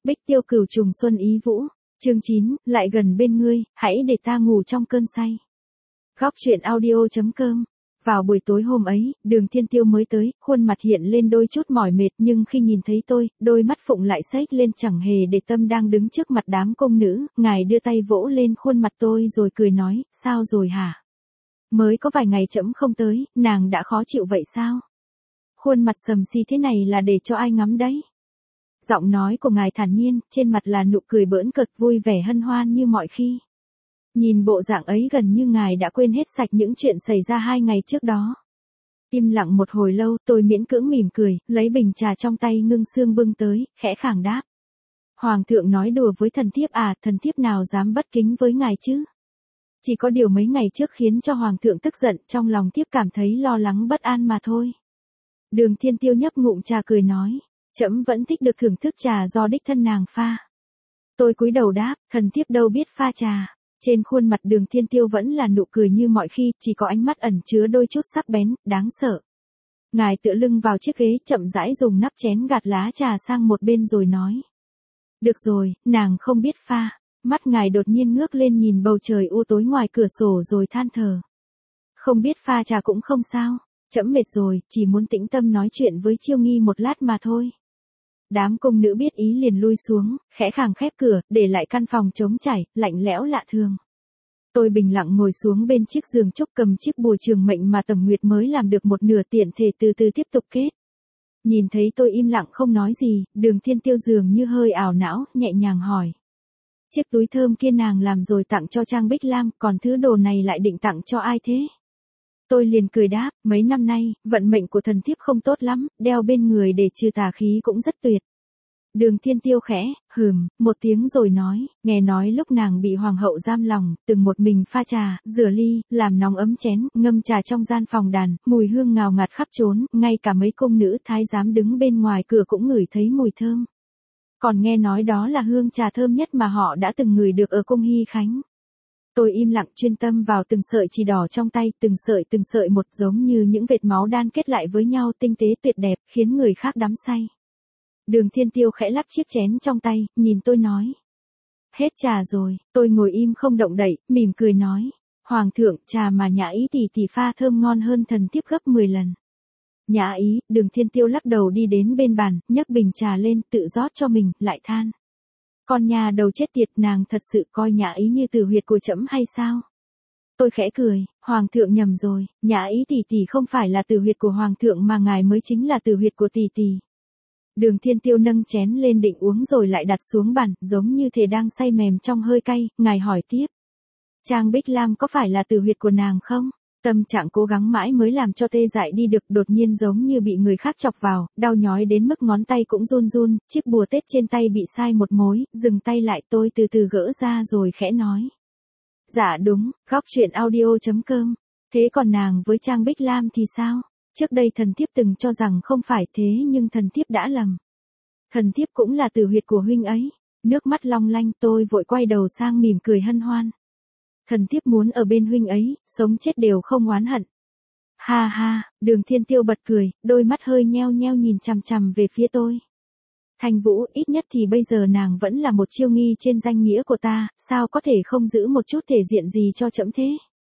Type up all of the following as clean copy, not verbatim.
Bích Tiêu Cửu Trùng Xuân Ý Vũ. Chương 9, lại gần bên ngươi, hãy để ta ngủ trong cơn say. Góc truyện audio.com. Vào buổi tối hôm ấy, Đường Thiên Tiêu mới tới, khuôn mặt hiện lên đôi chút mỏi mệt, nhưng khi nhìn thấy tôi, đôi mắt phụng lại xếch lên chẳng hề để tâm đang đứng trước mặt đám công nữ, ngài đưa tay vỗ lên khuôn mặt tôi rồi cười nói, sao rồi hả? Mới có vài ngày trẫm không tới, nàng đã khó chịu vậy sao? Khuôn mặt sầm xì thế này là để cho ai ngắm đấy? Giọng nói của ngài thản nhiên, trên mặt là nụ cười bỡn cợt vui vẻ hân hoan như mọi khi. Nhìn bộ dạng ấy gần như ngài đã quên hết sạch những chuyện xảy ra 2 ngày trước đó. Im lặng một hồi lâu, tôi miễn cưỡng mỉm cười, lấy bình trà trong tay ngưng xương bưng tới, khẽ khàng đáp. Hoàng thượng nói đùa với thần thiếp à, thần thiếp nào dám bất kính với ngài chứ? Chỉ có điều mấy ngày trước khiến cho hoàng thượng tức giận, trong lòng thiếp cảm thấy lo lắng bất an mà thôi. Đường Thiên Tiêu nhấp ngụm trà cười nói, trẫm vẫn thích được thưởng thức trà do đích thân nàng pha. Tôi cúi đầu đáp, thần thiếp đâu biết pha trà. Trên khuôn mặt Đường Thiên Tiêu vẫn là nụ cười như mọi khi, chỉ có ánh mắt ẩn chứa đôi chút sắc bén, đáng sợ. Ngài tựa lưng vào chiếc ghế, chậm rãi dùng nắp chén gạt lá trà sang một bên rồi nói. Được rồi, nàng không biết pha. Mắt ngài đột nhiên ngước lên nhìn bầu trời u tối ngoài cửa sổ rồi than thở. Không biết pha trà cũng không sao, trẫm mệt rồi, chỉ muốn tĩnh tâm nói chuyện với Chiêu Nghi một lát mà thôi. Đám công nữ biết ý liền lui xuống, khẽ khàng khép cửa, để lại căn phòng trống trải, lạnh lẽo lạ thường. Tôi bình lặng ngồi xuống bên chiếc giường trúc, cầm chiếc bùa trường mệnh mà Tầm Nguyệt mới làm được một nửa, tiện thể từ từ tiếp tục kết. Nhìn thấy tôi im lặng không nói gì, Đường Thiên Tiêu dường như hơi ảo não, nhẹ nhàng hỏi. Chiếc túi thơm kia nàng làm rồi tặng cho Trang Bích Lam, còn thứ đồ này lại định tặng cho ai thế? Tôi liền cười đáp, mấy năm nay, vận mệnh của thần thiếp không tốt lắm, đeo bên người để trừ tà khí cũng rất tuyệt. Đường Thiên Tiêu khẽ, một tiếng rồi nói, nghe nói lúc nàng bị hoàng hậu giam lòng, từng một mình pha trà, rửa ly, làm nóng ấm chén, ngâm trà trong gian phòng đàn, mùi hương ngào ngạt khắp trốn, ngay cả mấy công nữ thái giám đứng bên ngoài cửa cũng ngửi thấy mùi thơm. Còn nghe nói đó là hương trà thơm nhất mà họ đã từng ngửi được ở cung Hy Khánh. Tôi im lặng chuyên tâm vào từng sợi chỉ đỏ trong tay, từng sợi một, giống như những vệt máu đan kết lại với nhau, tinh tế tuyệt đẹp, khiến người khác đắm say. Đường Thiên Tiêu khẽ lắc chiếc chén trong tay, nhìn tôi nói. Hết trà rồi, tôi ngồi im không động đậy, mỉm cười nói. Hoàng thượng, trà mà Nhã Ý tỷ pha thơm ngon hơn thần thiếp gấp 10 lần. Nhã Ý, Đường Thiên Tiêu lắc đầu đi đến bên bàn, nhấc bình trà lên, tự rót cho mình, lại than. Con nhà đầu chết tiệt, nàng thật sự coi Nhã Ý như tử huyệt của trẫm hay sao? Tôi khẽ cười, hoàng thượng nhầm rồi, Nhã Ý tỷ không phải là tử huyệt của hoàng thượng mà ngài mới chính là tử huyệt của tỷ. Đường Thiên Tiêu nâng chén lên định uống rồi lại đặt xuống bàn, giống như thể đang say mềm trong hơi cay, ngài hỏi tiếp. Trang Bích Lam có phải là tử huyệt của nàng không? Tâm trạng cố gắng mãi mới làm cho tê dại đi được, đột nhiên giống như bị người khác chọc vào, đau nhói đến mức ngón tay cũng run run, chiếc bùa Tết trên tay bị sai một mối, dừng tay lại, tôi từ từ gỡ ra rồi khẽ nói. Dạ đúng, góc truyện audio.com. Thế còn nàng với Trang Bích Lam thì sao? Trước đây thần thiếp từng cho rằng không phải thế, nhưng thần thiếp đã lầm. Thần thiếp cũng là tử huyệt của huynh ấy. Nước mắt long lanh, tôi vội quay đầu sang mỉm cười hân hoan. Thần thiếp muốn ở bên huynh ấy, sống chết đều không oán hận. Ha ha, Đường Thiên Tiêu bật cười, đôi mắt hơi nheo nheo nhìn chằm chằm về phía tôi. Thanh Vũ, ít nhất thì bây giờ nàng vẫn là một Chiêu Nghi trên danh nghĩa của ta, sao có thể không giữ một chút thể diện gì cho trẫm thế?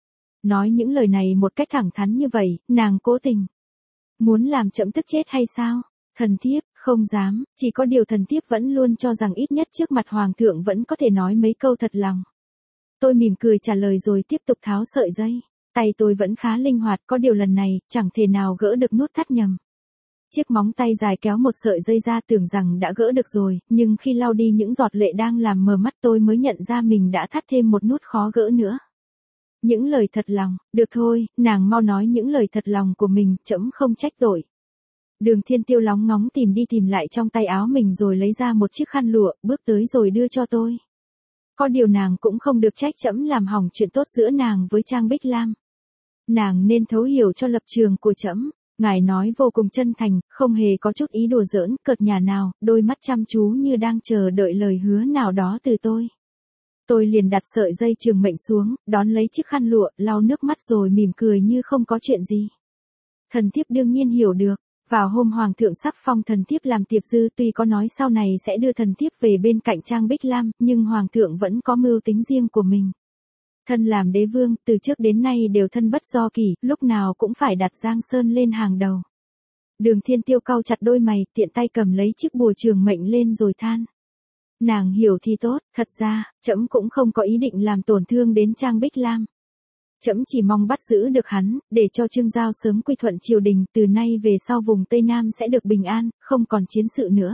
Nói những lời này một cách thẳng thắn như vậy, nàng cố tình. Muốn làm trẫm tức chết hay sao? Thần thiếp, không dám, chỉ có điều thần thiếp vẫn luôn cho rằng ít nhất trước mặt hoàng thượng vẫn có thể nói mấy câu thật lòng. Tôi mỉm cười trả lời rồi tiếp tục tháo sợi dây. Tay tôi vẫn khá linh hoạt, có điều lần này, chẳng thể nào gỡ được nút thắt nhầm. Chiếc móng tay dài kéo một sợi dây ra, tưởng rằng đã gỡ được rồi, nhưng khi lau đi những giọt lệ đang làm mờ mắt tôi mới nhận ra mình đã thắt thêm một nút khó gỡ nữa. Những lời thật lòng, được thôi, nàng mau nói những lời thật lòng của mình, trẫm không trách tội. Đường Thiên Tiêu lóng ngóng tìm đi tìm lại trong tay áo mình rồi lấy ra một chiếc khăn lụa, bước tới rồi đưa cho tôi. Có điều nàng cũng không được trách trẫm làm hỏng chuyện tốt giữa nàng với Trang Bích Lam. Nàng nên thấu hiểu cho lập trường của trẫm. Ngài nói vô cùng chân thành, không hề có chút ý đùa giỡn, cợt nhả nào, đôi mắt chăm chú như đang chờ đợi lời hứa nào đó từ tôi. Tôi liền đặt sợi dây trường mệnh xuống, đón lấy chiếc khăn lụa, lau nước mắt rồi mỉm cười như không có chuyện gì. Thần thiếp đương nhiên hiểu được. Vào hôm hoàng thượng sắp phong thần thiếp làm tiệp dư, tuy có nói sau này sẽ đưa thần thiếp về bên cạnh Trang Bích Lam, nhưng hoàng thượng vẫn có mưu tính riêng của mình. Thân làm đế vương, từ trước đến nay đều thân bất do kỷ, lúc nào cũng phải đặt Giang Sơn lên hàng đầu. Đường Thiên Tiêu cau chặt đôi mày, tiện tay cầm lấy chiếc bùa trường mệnh lên rồi than. Nàng hiểu thì tốt, thật ra, trẫm cũng không có ý định làm tổn thương đến Trang Bích Lam. Trẫm chỉ mong bắt giữ được hắn, để cho Trương Giao sớm quy thuận triều đình, từ nay về sau vùng Tây Nam sẽ được bình an, không còn chiến sự nữa.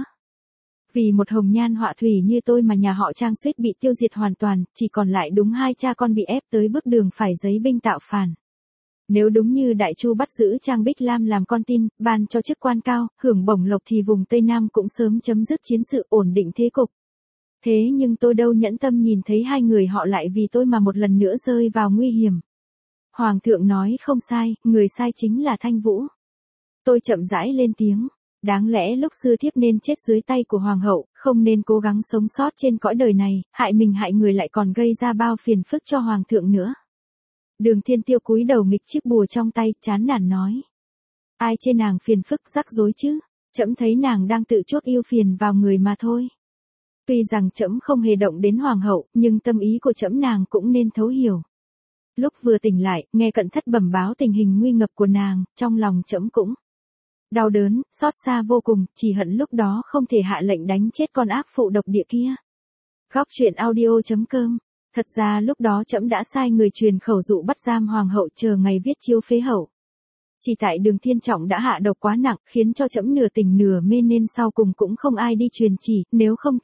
Vì một hồng nhan họa thủy như tôi mà nhà họ Trang suýt bị tiêu diệt hoàn toàn, chỉ còn lại đúng hai cha con bị ép tới bước đường phải giấy binh tạo phản. Nếu đúng như Đại Chu bắt giữ Trang Bích Lam làm con tin, ban cho chức quan cao, hưởng bổng lộc thì vùng Tây Nam cũng sớm chấm dứt chiến sự, ổn định thế cục. Thế nhưng tôi đâu nhẫn tâm nhìn thấy hai người họ lại vì tôi mà một lần nữa rơi vào nguy hiểm. Hoàng thượng nói không sai, người sai chính là Thanh Vũ. Tôi chậm rãi lên tiếng. Đáng lẽ lúc xưa thiếp nên chết dưới tay của hoàng hậu, không nên cố gắng sống sót trên cõi đời này, hại mình hại người lại còn gây ra bao phiền phức cho hoàng thượng nữa. Đường Thiên Tiêu cúi đầu nghịch chiếc bùa trong tay, chán nản nói. Ai chê nàng phiền phức rắc rối chứ, trẫm thấy nàng đang tự chuốc yêu phiền vào người mà thôi. Tuy rằng trẫm không hề động đến hoàng hậu, nhưng tâm ý của trẫm nàng cũng nên thấu hiểu. Lúc vừa tỉnh lại, nghe Cận Thất bẩm báo tình hình nguy ngập của nàng, trong lòng trẫm cũng đau đớn, xót xa vô cùng, chỉ hận lúc đó không thể hạ lệnh đánh chết con ác phụ độc địa kia. Góc truyện audio.com. Thật ra lúc đó trẫm đã sai người truyền khẩu dụ bắt giam hoàng hậu chờ ngày viết chiếu phế hậu. Chỉ tại Đường Thiên Trọng đã hạ độc quá nặng, khiến cho trẫm nửa tỉnh nửa mê nên sau cùng cũng không ai đi truyền chỉ, nếu không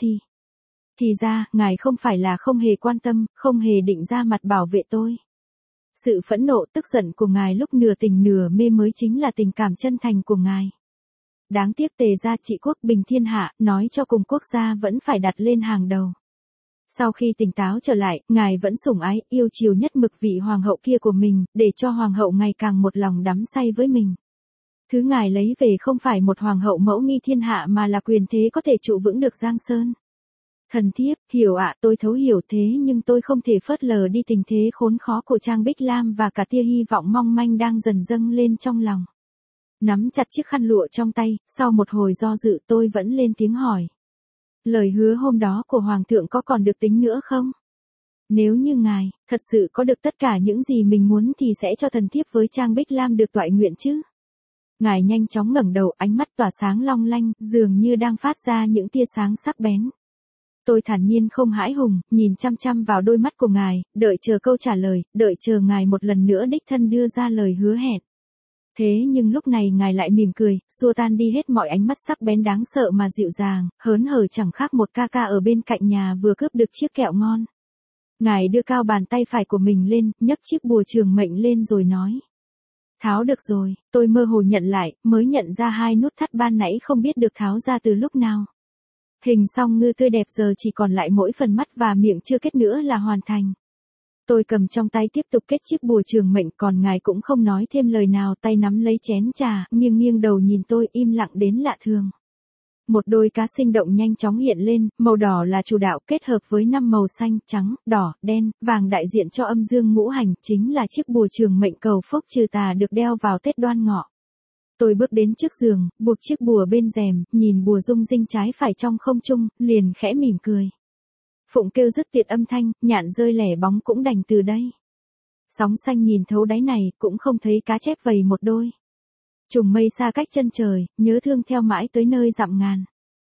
thì ra, ngài không phải là không hề quan tâm, không hề định ra mặt bảo vệ tôi. Sự phẫn nộ tức giận của ngài lúc nửa tỉnh nửa mê mới chính là tình cảm chân thành của ngài. Đáng tiếc Tề gia trị quốc bình thiên hạ, nói cho cùng quốc gia vẫn phải đặt lên hàng đầu. Sau khi tỉnh táo trở lại, ngài vẫn sủng ái, yêu chiều nhất mực vị hoàng hậu kia của mình, để cho hoàng hậu ngày càng một lòng đắm say với mình. Thứ ngài lấy về không phải một hoàng hậu mẫu nghi thiên hạ mà là quyền thế có thể trụ vững được Giang Sơn. Thần thiếp, hiểu ạ, tôi thấu hiểu thế nhưng tôi không thể phớt lờ đi tình thế khốn khó của Trang Bích Lam và cả tia hy vọng mong manh đang dần dâng lên trong lòng. Nắm chặt chiếc khăn lụa trong tay, sau một hồi do dự tôi vẫn lên tiếng hỏi. Lời hứa hôm đó của Hoàng thượng có còn được tính nữa không? Nếu như ngài, thật sự có được tất cả những gì mình muốn thì sẽ cho thần thiếp với Trang Bích Lam được toại nguyện chứ? Ngài nhanh chóng ngẩng đầu, ánh mắt tỏa sáng long lanh, dường như đang phát ra những tia sáng sắc bén. Tôi thản nhiên không hãi hùng, nhìn chăm chăm vào đôi mắt của ngài, đợi chờ câu trả lời, đợi chờ ngài một lần nữa đích thân đưa ra lời hứa hẹn. Thế nhưng lúc này ngài lại mỉm cười, xua tan đi hết mọi ánh mắt sắc bén đáng sợ mà dịu dàng, hớn hở chẳng khác một ca ca ở bên cạnh nhà vừa cướp được chiếc kẹo ngon. Ngài đưa cao bàn tay phải của mình lên, nhấc chiếc bùa trường mệnh lên rồi nói. Tháo được rồi, tôi mơ hồ nhận lại, mới nhận ra hai nút thắt ban nãy không biết được tháo ra từ lúc nào. Hình song ngư tươi đẹp giờ chỉ còn lại mỗi phần mắt và miệng chưa kết nữa là hoàn thành. Tôi cầm trong tay tiếp tục kết chiếc bùa trường mệnh, còn ngài cũng không nói thêm lời nào, tay nắm lấy chén trà, nghiêng nghiêng đầu nhìn tôi im lặng đến lạ thường. Một đôi cá sinh động nhanh chóng hiện lên, màu đỏ là chủ đạo kết hợp với 5 màu xanh, trắng, đỏ, đen, vàng đại diện cho âm dương ngũ hành, chính là chiếc bùa trường mệnh cầu phúc trừ tà được đeo vào Tết Đoan Ngọ. Tôi bước đến trước giường, buộc chiếc bùa bên rèm, nhìn bùa rung rinh trái phải trong không trung, liền khẽ mỉm cười. Phụng kêu dứt tiệt âm thanh, nhạn rơi lẻ bóng cũng đành từ đây. Sóng xanh nhìn thấu đáy này, cũng không thấy cá chép vầy một đôi. Trùng mây xa cách chân trời, nhớ thương theo mãi tới nơi dặm ngàn.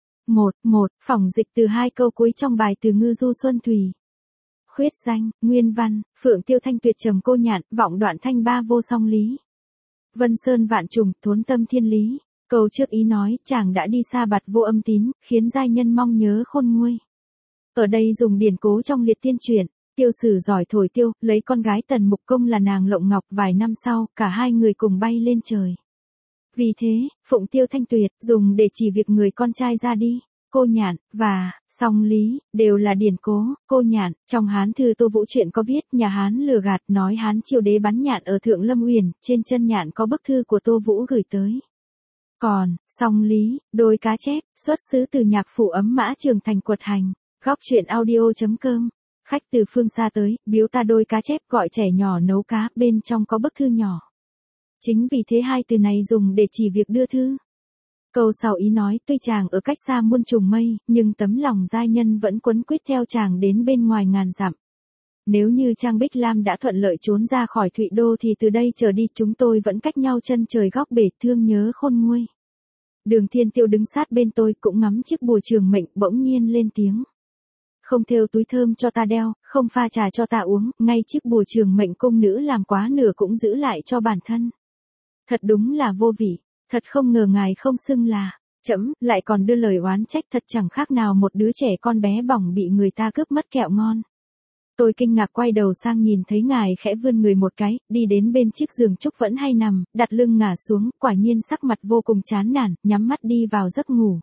Một, phỏng dịch từ hai câu cuối trong bài từ Ngư Du Xuân Thủy. Khuyết danh, nguyên văn, Phượng Tiêu Thanh tuyệt trầm cô nhạn, vọng đoạn thanh ba vô song lý. Vân sơn vạn trùng, thốn tâm thiên lý. Câu trước ý nói, chàng đã đi xa bạt vô âm tín, khiến giai nhân mong nhớ khôn nguôi. Ở đây dùng điển cố trong liệt tiên truyện, tiêu sử giỏi thổi tiêu, lấy con gái Tần Mục Công là nàng Lộng Ngọc, vài năm sau, cả hai người cùng bay lên trời. Vì thế, Phụng Tiêu Thanh Tuyệt, dùng để chỉ việc người con trai ra đi. Cô nhạn, và, song lý, đều là điển cố. Cô nhạn, trong Hán thư Tô Vũ truyện có viết, nhà Hán lừa gạt nói Hán triều đế bắn nhạn ở Thượng Lâm Uyển, trên chân nhạn có bức thư của Tô Vũ gửi tới. Còn, song lý, đôi cá chép, xuất xứ từ nhạc phủ Ấm Mã Trường Thành Quật Hành. Góc truyện audio.com. Khách từ phương xa tới, biếu ta đôi cá chép, gọi trẻ nhỏ nấu cá, bên trong có bức thư nhỏ. Chính vì thế hai từ này dùng để chỉ việc đưa thư. Câu sau ý nói tuy chàng ở cách xa muôn trùng mây, nhưng tấm lòng giai nhân vẫn quấn quýt theo chàng đến bên ngoài ngàn dặm. Nếu như Trang Bích Lam đã thuận lợi trốn ra khỏi Thụy Đô thì từ đây trở đi chúng tôi vẫn cách nhau chân trời góc bể thương nhớ khôn nguôi. Đường Thiên Tiêu đứng sát bên tôi cũng ngắm chiếc bùa trường mệnh bỗng nhiên lên tiếng. Không thêu túi thơm cho ta đeo, không pha trà cho ta uống, ngay chiếc bùa trường mệnh cung nữ làm quá nửa cũng giữ lại cho bản thân. Thật đúng là vô vị, thật không ngờ ngài không xưng là, trẫm lại còn đưa lời oán trách thật chẳng khác nào một đứa trẻ con bé bỏng bị người ta cướp mất kẹo ngon. Tôi kinh ngạc quay đầu sang nhìn thấy ngài khẽ vươn người một cái, đi đến bên chiếc giường trúc vẫn hay nằm, đặt lưng ngả xuống, quả nhiên sắc mặt vô cùng chán nản, nhắm mắt đi vào giấc ngủ.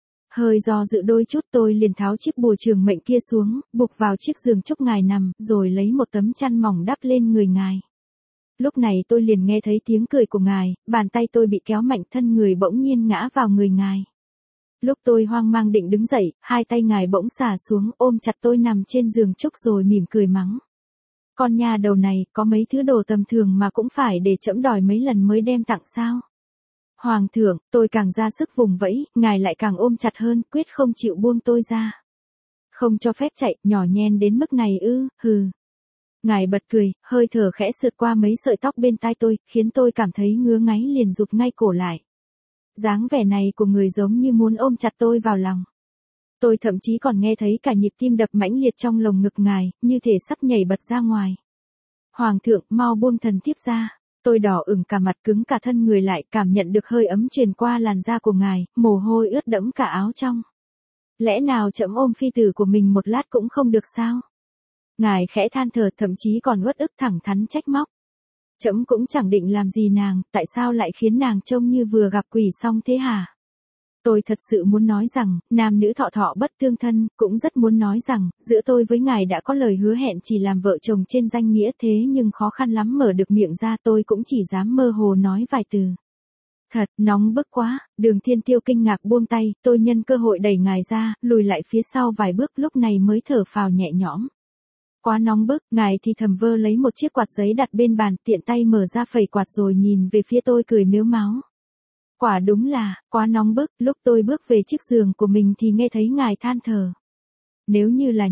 Hơi do dự đôi chút tôi liền tháo chiếc bùa trường mệnh kia xuống, buộc vào chiếc giường trúc ngài nằm, rồi lấy một tấm chăn mỏng đắp lên người ngài. Lúc này tôi liền nghe thấy tiếng cười của ngài, bàn tay tôi bị kéo mạnh thân người bỗng nhiên ngã vào người ngài. Lúc tôi hoang mang định đứng dậy, hai tay ngài bỗng xả xuống ôm chặt tôi nằm trên giường trúc rồi mỉm cười mắng. Con nha đầu này, có mấy thứ đồ tầm thường mà cũng phải để trẫm đòi mấy lần mới đem tặng sao? Hoàng thượng, tôi càng ra sức vùng vẫy, ngài lại càng ôm chặt hơn, quyết không chịu buông tôi ra. Không cho phép chạy, nhỏ nhen đến mức này ư, hừ. Ngài bật cười, hơi thở khẽ sượt qua mấy sợi tóc bên tai tôi, khiến tôi cảm thấy ngứa ngáy liền rụt ngay cổ lại. Dáng vẻ này của người giống như muốn ôm chặt tôi vào lòng. Tôi thậm chí còn nghe thấy cả nhịp tim đập mãnh liệt trong lồng ngực ngài, như thể sắp nhảy bật ra ngoài. Hoàng thượng, mau buông thần thiếp ra. Tôi đỏ ửng cả mặt cứng cả thân người lại, cảm nhận được hơi ấm truyền qua làn da của ngài, mồ hôi ướt đẫm cả áo trong. Lẽ nào trẫm ôm phi tử của mình một lát cũng không được sao? Ngài khẽ than thở, thậm chí còn uất ức thẳng thắn trách móc. Trẫm cũng chẳng định làm gì nàng, tại sao lại khiến nàng trông như vừa gặp quỷ xong thế hả? Tôi thật sự muốn nói rằng, nam nữ thọ thọ bất tương thân, cũng rất muốn nói rằng, giữa tôi với ngài đã có lời hứa hẹn chỉ làm vợ chồng trên danh nghĩa thế nhưng khó khăn lắm mở được miệng ra tôi cũng chỉ dám mơ hồ nói vài từ. Thật, nóng bức quá, Đường Thiên Tiêu kinh ngạc buông tay, tôi nhân cơ hội đẩy ngài ra, lùi lại phía sau vài bước lúc này mới thở phào nhẹ nhõm. Quá nóng bức, ngài thì thầm vơ lấy một chiếc quạt giấy đặt bên bàn, tiện tay mở ra phẩy quạt rồi nhìn về phía tôi cười mếu máo. Quả đúng là, quá nóng bức, lúc tôi bước về chiếc giường của mình thì nghe thấy ngài than thở. Nếu như là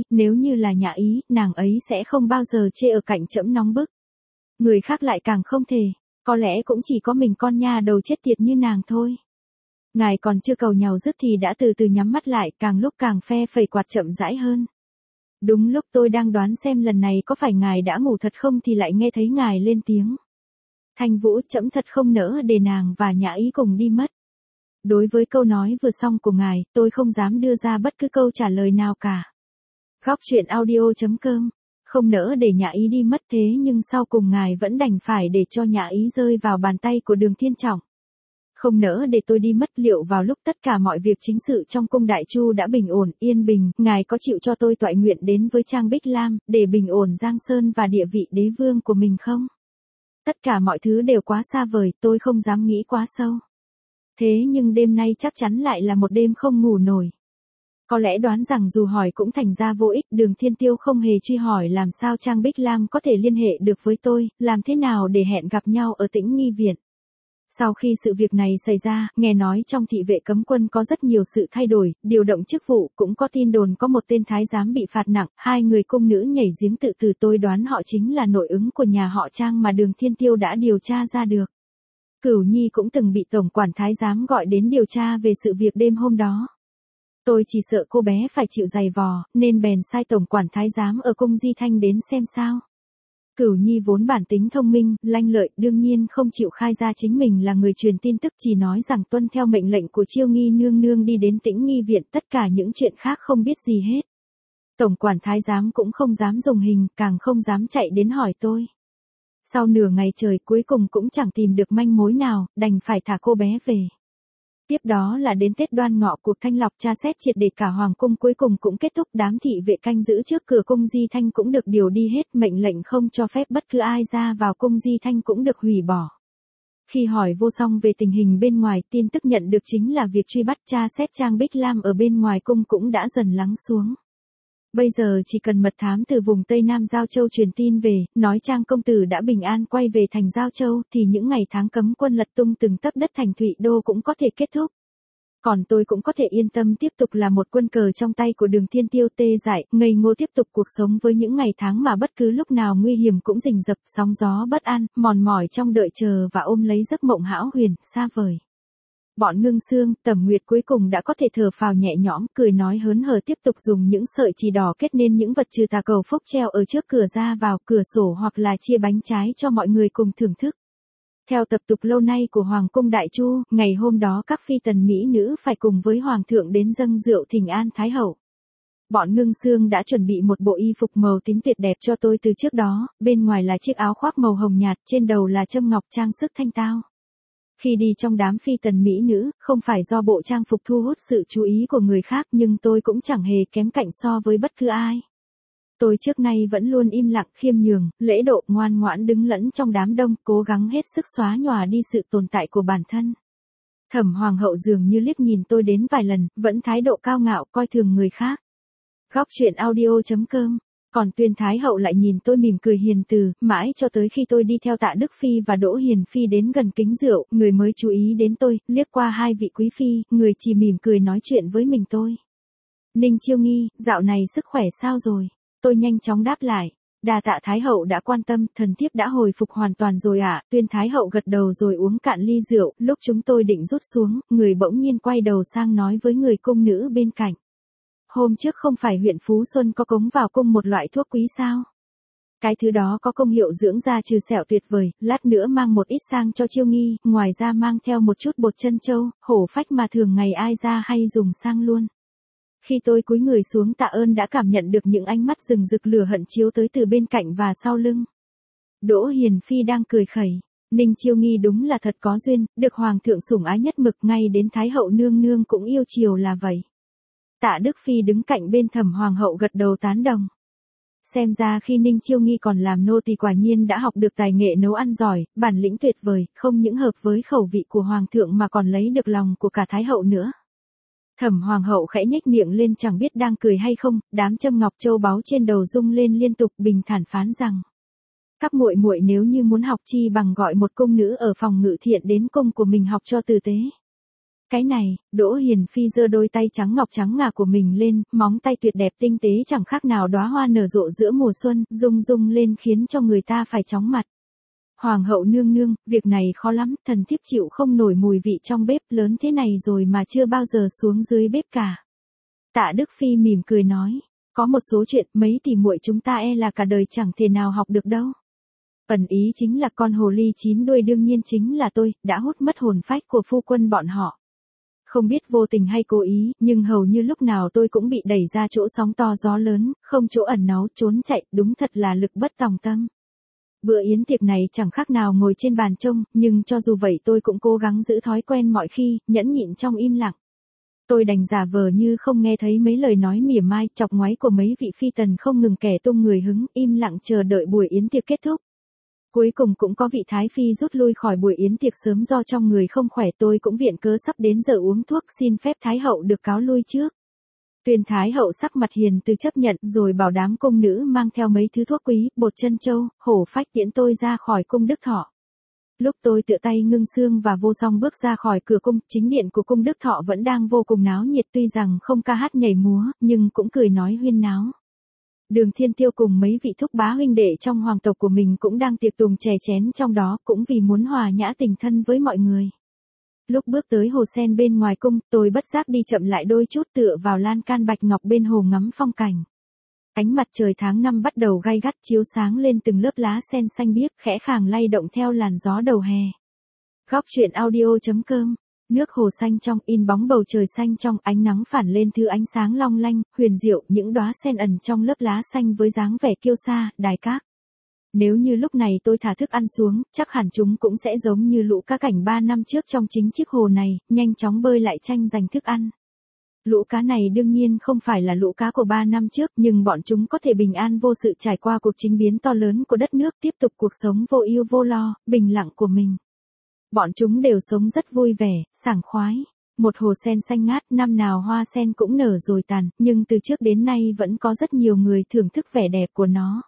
Nhã Ý, nàng ấy sẽ không bao giờ chê ở cạnh trẫm nóng bức. Người khác lại càng không thể, có lẽ cũng chỉ có mình con nha đầu chết tiệt như nàng thôi. Ngài còn chưa cầu nhàu dứt thì đã từ từ nhắm mắt lại, càng lúc càng phe phẩy quạt chậm rãi hơn. Đúng lúc tôi đang đoán xem lần này có phải ngài đã ngủ thật không thì lại nghe thấy ngài lên tiếng. Thanh Vũ, trẫm thật không nỡ để nàng và Nhã Ý cùng đi mất. Đối với câu nói vừa xong của ngài, tôi không dám đưa ra bất cứ câu trả lời nào cả. Góc truyện audio.com, không nỡ để Nhã Ý đi mất thế nhưng sau cùng ngài vẫn đành phải để cho Nhã Ý rơi vào bàn tay của Đường Thiên Trọng. Không nỡ để tôi đi mất, liệu vào lúc tất cả mọi việc chính sự trong cung Đại Chu đã bình ổn, yên bình, ngài có chịu cho tôi toại nguyện đến với Trang Bích Lam, để bình ổn Giang Sơn và địa vị đế vương của mình không? Tất cả mọi thứ đều quá xa vời, tôi không dám nghĩ quá sâu. Thế nhưng đêm nay chắc chắn lại là một đêm không ngủ nổi. Có lẽ đoán rằng dù hỏi cũng thành ra vô ích, Đường Thiên Tiêu không hề truy hỏi làm sao Trang Bích Lam có thể liên hệ được với tôi, làm thế nào để hẹn gặp nhau ở Tĩnh Nghi Viện. Sau khi sự việc này xảy ra, nghe nói trong thị vệ cấm quân có rất nhiều sự thay đổi, điều động chức vụ, cũng có tin đồn có một tên thái giám bị phạt nặng, 2 người cung nữ nhảy giếng tự tử, tôi đoán họ chính là nội ứng của nhà họ Trang mà Đường Thiên Tiêu đã điều tra ra được. Cửu Nhi cũng từng bị tổng quản thái giám gọi đến điều tra về sự việc đêm hôm đó. Tôi chỉ sợ cô bé phải chịu giày vò, nên bèn sai tổng quản thái giám ở cung Di Thanh đến xem sao. Cửu Nhi vốn bản tính thông minh, lanh lợi, đương nhiên không chịu khai ra chính mình là người truyền tin tức, chỉ nói rằng tuân theo mệnh lệnh của Chiêu Nghi nương nương đi đến Tĩnh Nghi Viện, tất cả những chuyện khác không biết gì hết. Tổng quản thái giám cũng không dám dùng hình, càng không dám chạy đến hỏi tôi. Sau nửa ngày trời cuối cùng cũng chẳng tìm được manh mối nào, đành phải thả cô bé về. Tiếp đó là đến Tết Đoan Ngọ, cuộc thanh lọc tra xét triệt để cả hoàng cung cuối cùng cũng kết thúc, đám thị vệ canh giữ trước cửa cung Di Thanh cũng được điều đi hết, mệnh lệnh không cho phép bất cứ ai ra vào cung Di Thanh cũng được hủy bỏ. Khi hỏi vô song về tình hình bên ngoài, tin tức nhận được chính là việc truy bắt tra xét Trang Bích Lam ở bên ngoài cung cũng đã dần lắng xuống. Bây giờ chỉ cần mật thám từ vùng Tây Nam Giao Châu truyền tin về, nói Trang công tử đã bình an quay về thành Giao Châu, thì những ngày tháng cấm quân lật tung từng tấc đất thành Thụy Đô cũng có thể kết thúc. Còn tôi cũng có thể yên tâm tiếp tục là một quân cờ trong tay của Đường Thiên Tiêu tê dại, ngây ngô tiếp tục cuộc sống với những ngày tháng mà bất cứ lúc nào nguy hiểm cũng rình rập, sóng gió bất an, mòn mỏi trong đợi chờ và ôm lấy giấc mộng hão huyền, xa vời. Bọn Ngưng Sương, Tầm Nguyệt cuối cùng đã có thể thở phào nhẹ nhõm, cười nói hớn hở tiếp tục dùng những sợi chỉ đỏ kết nên những vật trừ tà cầu phúc treo ở trước cửa ra vào cửa sổ hoặc là chia bánh trái cho mọi người cùng thưởng thức. Theo tập tục lâu nay của Hoàng cung Đại Chu, ngày hôm đó các phi tần mỹ nữ phải cùng với Hoàng thượng đến dâng rượu thỉnh an Thái hậu. Bọn Ngưng Sương đã chuẩn bị một bộ y phục màu tím tuyệt đẹp cho tôi từ trước đó, bên ngoài là chiếc áo khoác màu hồng nhạt, trên đầu là châm ngọc trang sức thanh tao. Khi đi trong đám phi tần mỹ nữ, không phải do bộ trang phục thu hút sự chú ý của người khác nhưng tôi cũng chẳng hề kém cạnh so với bất cứ ai. Tôi trước nay vẫn luôn im lặng khiêm nhường, lễ độ ngoan ngoãn đứng lẫn trong đám đông, cố gắng hết sức xóa nhòa đi sự tồn tại của bản thân. Thẩm Hoàng hậu dường như liếc nhìn tôi đến vài lần, vẫn thái độ cao ngạo coi thường người khác. Góc truyện audio.com. Còn Tuyên Thái hậu lại nhìn tôi mỉm cười hiền từ, mãi cho tới khi tôi đi theo Tạ Đức Phi và Đỗ Hiền Phi đến gần kính rượu, người mới chú ý đến tôi, liếc qua hai vị quý phi, người chỉ mỉm cười nói chuyện với mình tôi. Ninh Chiêu Nghi, dạo này sức khỏe sao rồi? Tôi nhanh chóng đáp lại. Đa tạ Thái hậu đã quan tâm, thần thiếp đã hồi phục hoàn toàn rồi ạ. Tuyên Thái hậu gật đầu rồi uống cạn ly rượu, lúc chúng tôi định rút xuống, người bỗng nhiên quay đầu sang nói với người cung nữ bên cạnh. Hôm trước không phải huyện Phú Xuân có cống vào cung một loại thuốc quý sao? Cái thứ đó có công hiệu dưỡng da trừ sẹo tuyệt vời, lát nữa mang một ít sang cho Chiêu Nghi, ngoài ra mang theo một chút bột chân châu, hổ phách mà thường ngày ai ra hay dùng sang luôn. Khi tôi cúi người xuống tạ ơn đã cảm nhận được những ánh mắt rừng rực lửa hận chiếu tới từ bên cạnh và sau lưng. Đỗ Hiền Phi đang cười khẩy. Ninh Chiêu Nghi đúng là thật có duyên, được Hoàng thượng sủng ái nhất mực, ngay đến Thái hậu nương nương cũng yêu chiều là vậy. Tạ Đức Phi đứng cạnh bên Thẩm Hoàng hậu gật đầu tán đồng. Xem ra khi Ninh Chiêu Nghi còn làm nô tỳ quả nhiên đã học được tài nghệ nấu ăn giỏi, bản lĩnh tuyệt vời, không những hợp với khẩu vị của Hoàng thượng mà còn lấy được lòng của cả Thái hậu nữa. Thẩm Hoàng hậu khẽ nhếch miệng lên chẳng biết đang cười hay không, đám châm ngọc châu báu trên đầu rung lên liên tục bình thản phán rằng. Các muội muội nếu như muốn học chi bằng gọi một cung nữ ở phòng ngự thiện đến cung của mình học cho tử tế. Cái này, Đỗ Hiền Phi giơ đôi tay trắng ngọc trắng ngà của mình lên, móng tay tuyệt đẹp tinh tế chẳng khác nào đóa hoa nở rộ giữa mùa xuân, rung rung lên khiến cho người ta phải chóng mặt. Hoàng hậu nương nương, việc này khó lắm, thần thiếp chịu không nổi mùi vị trong bếp lớn thế này rồi mà chưa bao giờ xuống dưới bếp cả. Tạ Đức Phi mỉm cười nói, có một số chuyện mấy tỷ muội chúng ta e là cả đời chẳng thể nào học được đâu. Ẩn ý chính là con hồ ly chín đuôi đương nhiên chính là tôi, đã hút mất hồn phách của phu quân bọn họ. Không biết vô tình hay cố ý, nhưng hầu như lúc nào tôi cũng bị đẩy ra chỗ sóng to gió lớn, không chỗ ẩn náu trốn chạy, đúng thật là lực bất tòng tâm. Bữa yến tiệc này chẳng khác nào ngồi trên bàn trông, nhưng cho dù vậy tôi cũng cố gắng giữ thói quen mọi khi, nhẫn nhịn trong im lặng. Tôi đành giả vờ như không nghe thấy mấy lời nói mỉa mai, chọc ngoáy của mấy vị phi tần không ngừng kẻ tung người hứng, im lặng chờ đợi buổi yến tiệc kết thúc. Cuối cùng cũng có vị thái phi rút lui khỏi buổi yến tiệc sớm do trong người không khỏe, tôi cũng viện cớ sắp đến giờ uống thuốc, xin phép Thái hậu được cáo lui trước. Tuyên Thái hậu sắc mặt hiền từ chấp nhận rồi bảo đám cung nữ mang theo mấy thứ thuốc quý, bột chân châu, hổ phách tiễn tôi ra khỏi cung Đức Thọ. Lúc tôi tựa tay Ngưng Sương và Vô Song bước ra khỏi cửa cung, chính điện của cung Đức Thọ vẫn đang vô cùng náo nhiệt, tuy rằng không ca hát nhảy múa, nhưng cũng cười nói huyên náo. Đường Thiên Tiêu cùng mấy vị thúc bá huynh đệ trong hoàng tộc của mình cũng đang tiệc tùng chè chén trong đó, cũng vì muốn hòa nhã tình thân với mọi người. Lúc bước tới hồ sen bên ngoài cung, tôi bất giác đi chậm lại đôi chút tựa vào lan can bạch ngọc bên hồ ngắm phong cảnh. Ánh mặt trời tháng 5 bắt đầu gay gắt chiếu sáng lên từng lớp lá sen xanh biếc khẽ khàng lay động theo làn gió đầu hè. Góc truyện audio.com. Nước hồ xanh trong in bóng bầu trời xanh trong, ánh nắng phản lên thứ ánh sáng long lanh, huyền diệu, những đóa sen ẩn trong lớp lá xanh với dáng vẻ kiêu sa, đài các. Nếu như lúc này tôi thả thức ăn xuống, chắc hẳn chúng cũng sẽ giống như lũ cá cảnh 3 năm trước trong chính chiếc hồ này, nhanh chóng bơi lại tranh giành thức ăn. Lũ cá này đương nhiên không phải là lũ cá của 3 năm trước, nhưng bọn chúng có thể bình an vô sự trải qua cuộc chính biến to lớn của đất nước, tiếp tục cuộc sống vô ưu vô lo, bình lặng của mình. Bọn chúng đều sống rất vui vẻ, sảng khoái. Một hồ sen xanh ngát, năm nào hoa sen cũng nở rồi tàn, nhưng từ trước đến nay vẫn có rất nhiều người thưởng thức vẻ đẹp của nó.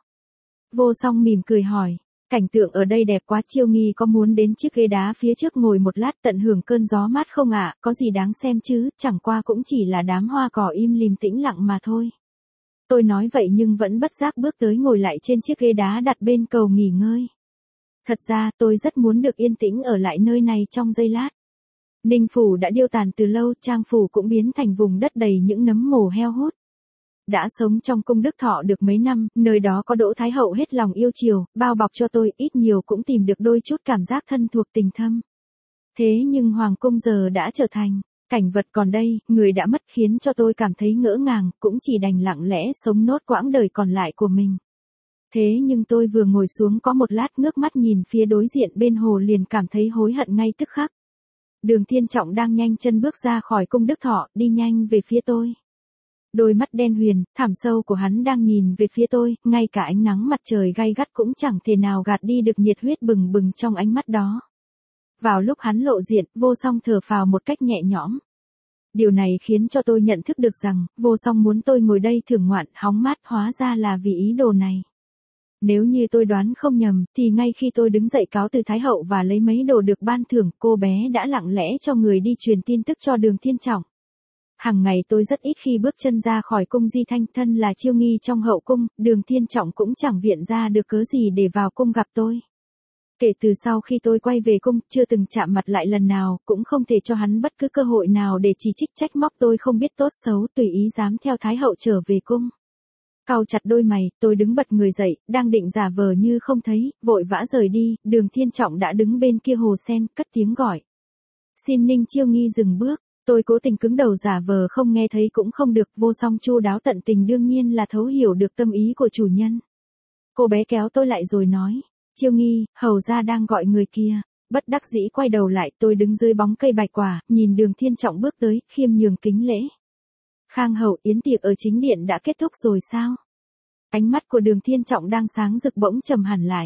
Vô Song mỉm cười hỏi, cảnh tượng ở đây đẹp quá, Chiêu Nghi có muốn đến chiếc ghế đá phía trước ngồi một lát tận hưởng cơn gió mát không ạ? Có gì đáng xem chứ, chẳng qua cũng chỉ là đám hoa cỏ im lìm tĩnh lặng mà thôi. Tôi nói vậy nhưng vẫn bất giác bước tới ngồi lại trên chiếc ghế đá đặt bên cầu nghỉ ngơi. Thật ra tôi rất muốn được yên tĩnh ở lại nơi này trong giây lát. Ninh Phủ đã điêu tàn từ lâu, Trang Phủ cũng biến thành vùng đất đầy những nấm mồ heo hút. Đã sống trong cung Đức Thọ được mấy năm, nơi đó có Đỗ Thái Hậu hết lòng yêu chiều, bao bọc cho tôi, ít nhiều cũng tìm được đôi chút cảm giác thân thuộc tình thâm. Thế nhưng Hoàng cung giờ đã trở thành cảnh vật còn đây, người đã mất khiến cho tôi cảm thấy ngỡ ngàng, cũng chỉ đành lặng lẽ sống nốt quãng đời còn lại của mình. Thế nhưng tôi vừa ngồi xuống có một lát ngước mắt nhìn phía đối diện bên hồ liền cảm thấy hối hận ngay tức khắc. Đường Thiên Trọng đang nhanh chân bước ra khỏi cung Đức Thọ, đi nhanh về phía tôi. Đôi mắt đen huyền, thẳm sâu của hắn đang nhìn về phía tôi, ngay cả ánh nắng mặt trời gay gắt cũng chẳng thể nào gạt đi được nhiệt huyết bừng bừng trong ánh mắt đó. Vào lúc hắn lộ diện, Vô Song thở phào một cách nhẹ nhõm. Điều này khiến cho tôi nhận thức được rằng, Vô Song muốn tôi ngồi đây thưởng ngoạn, hóng mát, hóa ra là vì ý đồ này. Nếu như tôi đoán không nhầm, thì ngay khi tôi đứng dậy cáo từ Thái Hậu và lấy mấy đồ được ban thưởng, cô bé đã lặng lẽ cho người đi truyền tin tức cho Đường Thiên Trọng. Hàng ngày tôi rất ít khi bước chân ra khỏi cung Di Thanh, thân là Chiêu Nghi trong hậu cung, Đường Thiên Trọng cũng chẳng viện ra được cớ gì để vào cung gặp tôi. Kể từ sau khi tôi quay về cung, chưa từng chạm mặt lại lần nào, cũng không thể cho hắn bất cứ cơ hội nào để chỉ trích trách móc tôi không biết tốt xấu, tùy ý dám theo Thái Hậu trở về cung. Cau chặt đôi mày, tôi đứng bật người dậy, đang định giả vờ như không thấy, vội vã rời đi, Đường Thiên Trọng đã đứng bên kia hồ sen, cất tiếng gọi. Xin Ninh Chiêu Nghi dừng bước, tôi cố tình cứng đầu giả vờ không nghe thấy cũng không được, Vô Song chu đáo tận tình đương nhiên là thấu hiểu được tâm ý của chủ nhân. Cô bé kéo tôi lại rồi nói, Chiêu Nghi, hầu gia đang gọi người kia. Bất đắc dĩ quay đầu lại, tôi đứng dưới bóng cây bạch quả, nhìn Đường Thiên Trọng bước tới, khiêm nhường kính lễ. Khang hậu, yến tiệc ở chính điện đã kết thúc rồi sao? Ánh mắt của Đường Thiên Trọng đang sáng rực bỗng trầm hẳn lại.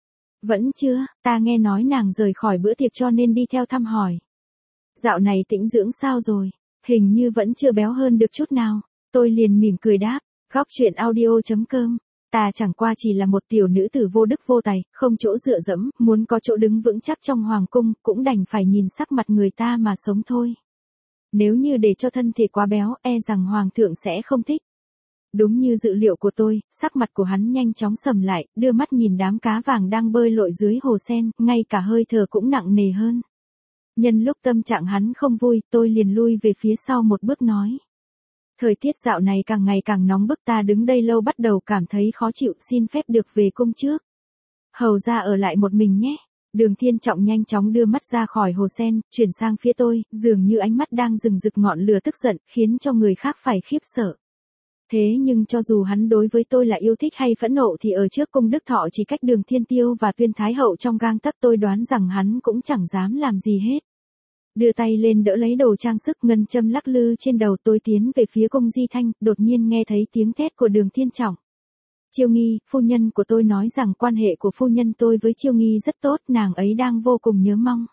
Vẫn chưa, ta nghe nói nàng rời khỏi bữa tiệc cho nên đi theo thăm hỏi. Dạo này tĩnh dưỡng sao rồi? Hình như vẫn chưa béo hơn được chút nào. Tôi liền mỉm cười đáp, góc chuyện audio.com. Ta chẳng qua chỉ là một tiểu nữ tử vô đức vô tài, không chỗ dựa dẫm, muốn có chỗ đứng vững chắc trong hoàng cung, cũng đành phải nhìn sắc mặt người ta mà sống thôi. Nếu như để cho thân thể quá béo, e rằng hoàng thượng sẽ không thích. Đúng như dự liệu của tôi, sắc mặt của hắn nhanh chóng sầm lại, đưa mắt nhìn đám cá vàng đang bơi lội dưới hồ sen, ngay cả hơi thở cũng nặng nề hơn. Nhân lúc tâm trạng hắn không vui, tôi liền lui về phía sau một bước nói. Thời tiết dạo này càng ngày càng nóng bức, ta đứng đây lâu bắt đầu cảm thấy khó chịu, xin phép được về cung trước. Hầu ra ở lại một mình nhé. Đường Thiên Trọng nhanh chóng đưa mắt ra khỏi hồ sen, chuyển sang phía tôi, dường như ánh mắt đang rừng rực ngọn lửa tức giận, khiến cho người khác phải khiếp sợ. Thế nhưng cho dù hắn đối với tôi là yêu thích hay phẫn nộ thì ở trước cung Đức Thọ chỉ cách Đường Thiên Tiêu và Tuyên Thái Hậu trong gang tấc, tôi đoán rằng hắn cũng chẳng dám làm gì hết. Đưa tay lên đỡ lấy đồ trang sức, ngân châm lắc lư trên đầu, tôi tiến về phía cung Di Thanh, đột nhiên nghe thấy tiếng thét của Đường Thiên Trọng. Chiêu Nghi, phu nhân của tôi nói rằng quan hệ của phu nhân tôi với Chiêu Nghi rất tốt, nàng ấy đang vô cùng nhớ mong.